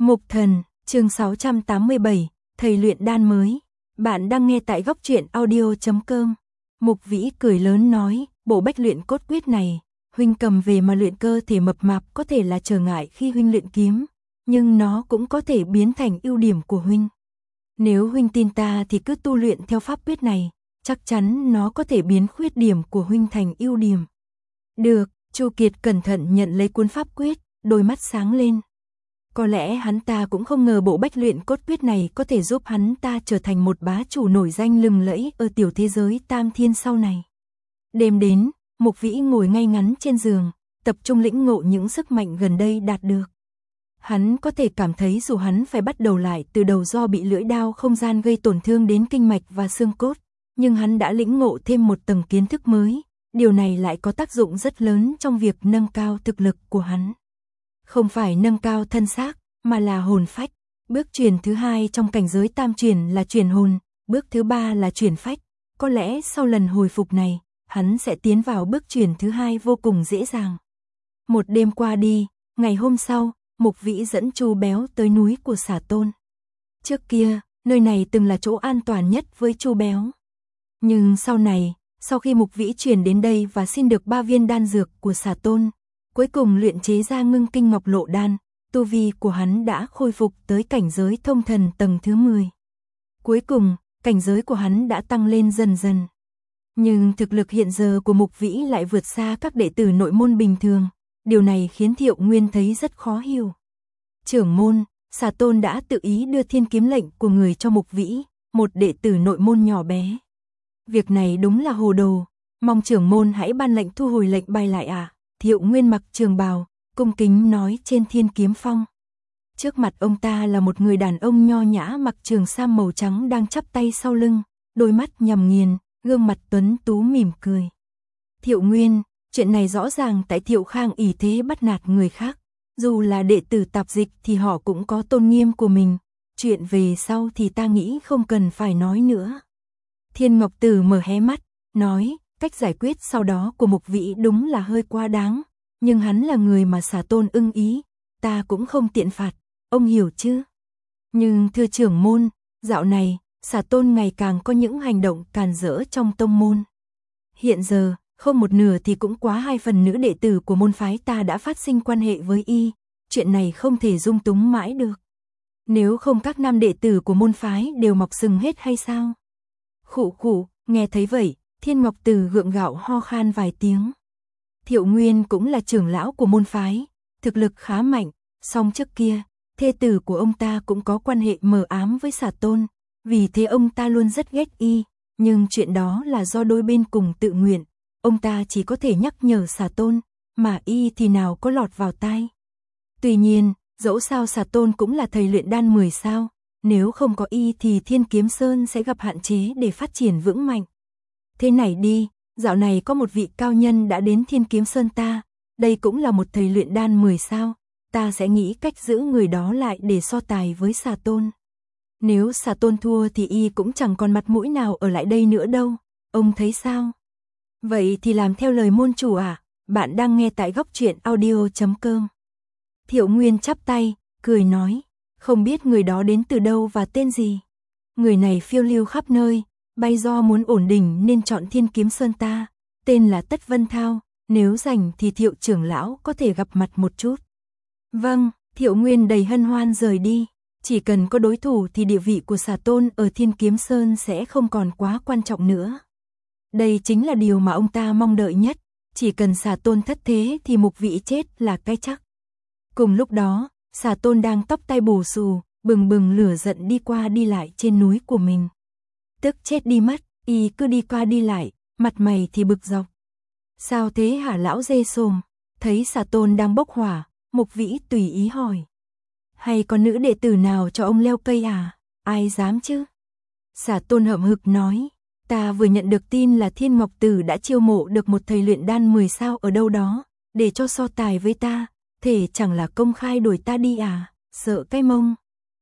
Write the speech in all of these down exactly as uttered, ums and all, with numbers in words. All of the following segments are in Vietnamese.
Mục Thần, chương sáu trăm tám mươi bảy, thầy luyện đan mới. Bạn đang nghe tại góc truyện audio chấm com. Mục Vĩ cười lớn nói, bộ bách luyện cốt quyết này, huynh cầm về mà luyện cơ thể mập mạp có thể là trở ngại khi huynh luyện kiếm, nhưng nó cũng có thể biến thành ưu điểm của huynh. Nếu huynh tin ta thì cứ tu luyện theo pháp quyết này, chắc chắn nó có thể biến khuyết điểm của huynh thành ưu điểm. Được, Chu Kiệt cẩn thận nhận lấy cuốn pháp quyết, đôi mắt sáng lên. Có lẽ hắn ta cũng không ngờ bộ bách luyện cốt quyết này có thể giúp hắn ta trở thành một bá chủ nổi danh lừng lẫy ở tiểu thế giới Tam Thiên sau này. Đêm đến, Mục Vĩ ngồi ngay ngắn trên giường, tập trung lĩnh ngộ những sức mạnh gần đây đạt được. Hắn có thể cảm thấy dù hắn phải bắt đầu lại từ đầu do bị lưỡi đao không gian gây tổn thương đến kinh mạch và xương cốt, nhưng hắn đã lĩnh ngộ thêm một tầng kiến thức mới, điều này lại có tác dụng rất lớn trong việc nâng cao thực lực của hắn. Không phải nâng cao thân xác, mà là hồn phách. Bước chuyển thứ hai trong cảnh giới tam chuyển là chuyển hồn, bước thứ ba là chuyển phách. Có lẽ sau lần hồi phục này, hắn sẽ tiến vào bước chuyển thứ hai vô cùng dễ dàng. Một đêm qua đi, ngày hôm sau, Mục Vĩ dẫn Chu Béo tới núi của Xà Tôn. Trước kia, nơi này từng là chỗ an toàn nhất với Chu Béo. Nhưng sau này, sau khi Mục Vĩ chuyển đến đây và xin được ba viên đan dược của Xà Tôn, cuối cùng luyện chế ra ngưng kinh ngọc lộ đan, tu vi của hắn đã khôi phục tới cảnh giới thông thần tầng thứ mười. Cuối cùng, cảnh giới của hắn đã tăng lên dần dần. Nhưng thực lực hiện giờ của Mục Vĩ lại vượt xa các đệ tử nội môn bình thường, điều này khiến Thiệu Nguyên thấy rất khó hiểu. Trưởng môn, Xà Tôn đã tự ý đưa thiên kiếm lệnh của người cho Mục Vĩ, một đệ tử nội môn nhỏ bé. Việc này đúng là hồ đồ, mong trưởng môn hãy ban lệnh thu hồi lệnh bay lại à. Thiệu Nguyên mặc trường bào, cung kính nói trên thiên kiếm phong. Trước mặt ông ta là một người đàn ông nho nhã mặc trường sam màu trắng đang chắp tay sau lưng, đôi mắt nhằm nghiền, gương mặt tuấn tú mỉm cười. Thiệu Nguyên, chuyện này rõ ràng tại Thiệu Khang ỷ thế bắt nạt người khác, dù là đệ tử tạp dịch thì họ cũng có tôn nghiêm của mình, chuyện về sau thì ta nghĩ không cần phải nói nữa. Thiên Ngọc Tử mở hé mắt, nói, cách giải quyết sau đó của Mục Vĩ đúng là hơi quá đáng, nhưng hắn là người mà Xà Tôn ưng ý, ta cũng không tiện phạt, ông hiểu chứ? Nhưng thưa trưởng môn, dạo này, Xà Tôn ngày càng có những hành động càn rỡ trong tông môn. Hiện giờ, không một nửa thì cũng quá hai phần nữ đệ tử của môn phái ta đã phát sinh quan hệ với y, chuyện này không thể dung túng mãi được. Nếu không các nam đệ tử của môn phái đều mọc sừng hết hay sao? Khụ khụ, nghe thấy vậy, Thiên Ngọc Tử gượng gạo ho khan vài tiếng. Thiệu Nguyên cũng là trưởng lão của môn phái, thực lực khá mạnh, song trước kia, thê tử của ông ta cũng có quan hệ mờ ám với Xà Tôn, vì thế ông ta luôn rất ghét y, nhưng chuyện đó là do đôi bên cùng tự nguyện, ông ta chỉ có thể nhắc nhở Xà Tôn, mà y thì nào có lọt vào tai. Tuy nhiên, dẫu sao Xà Tôn cũng là thầy luyện đan mười sao, nếu không có y thì Thiên Kiếm Sơn sẽ gặp hạn chế để phát triển vững mạnh. Thế này đi, dạo này có một vị cao nhân đã đến Thiên Kiếm Sơn ta, đây cũng là một thầy luyện đan mười sao, ta sẽ nghĩ cách giữ người đó lại để so tài với Xà Tôn. Nếu Xà Tôn thua thì y cũng chẳng còn mặt mũi nào ở lại đây nữa đâu, ông thấy sao? Vậy thì làm theo lời môn chủ à, bạn đang nghe tại góc truyện audio chấm com. Thiệu Nguyên chắp tay, cười nói, không biết người đó đến từ đâu và tên gì. Người này phiêu lưu khắp nơi, bay do muốn ổn định nên chọn Thiên Kiếm Sơn ta, tên là Tất Vân Thao, nếu rảnh thì Thiệu trưởng lão có thể gặp mặt một chút. Vâng, Thiệu Nguyên đầy hân hoan rời đi, chỉ cần có đối thủ thì địa vị của Xà Tôn ở Thiên Kiếm Sơn sẽ không còn quá quan trọng nữa. Đây chính là điều mà ông ta mong đợi nhất, chỉ cần Xà Tôn thất thế thì Mục Vĩ chết là cái chắc. Cùng lúc đó, Xà Tôn đang tóc tai bù xù, bừng bừng lửa giận đi qua đi lại trên núi của mình. Tức chết đi mất, y cứ đi qua đi lại, mặt mày thì bực dọc. Sao thế hả lão dê xồm? Thấy Xà Tôn đang bốc hỏa, Mục Vĩ tùy ý hỏi. Hay có nữ đệ tử nào cho ông leo cây à? Ai dám chứ? Xà Tôn hậm hực nói, ta vừa nhận được tin là Thiên Ngọc Tử đã chiêu mộ được một thầy luyện đan mười sao ở đâu đó, để cho so tài với ta, thể chẳng là công khai đuổi ta đi à, sợ cái mông.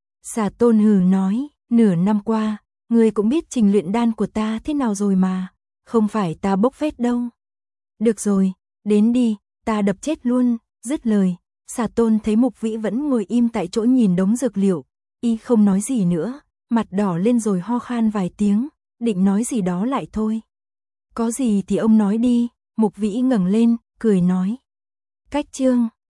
Xà Tôn hừ nói, nửa năm qua, ngươi cũng biết trình luyện đan của ta thế nào rồi mà, không phải ta bốc phét đâu. Được rồi, đến đi, ta đập chết luôn, dứt lời, Xà Tôn thấy Mục Vĩ vẫn ngồi im tại chỗ nhìn đống dược liệu, y không nói gì nữa, mặt đỏ lên rồi ho khan vài tiếng, định nói gì đó lại thôi. Có gì thì ông nói đi, Mục Vĩ ngẩng lên, cười nói. Cách chương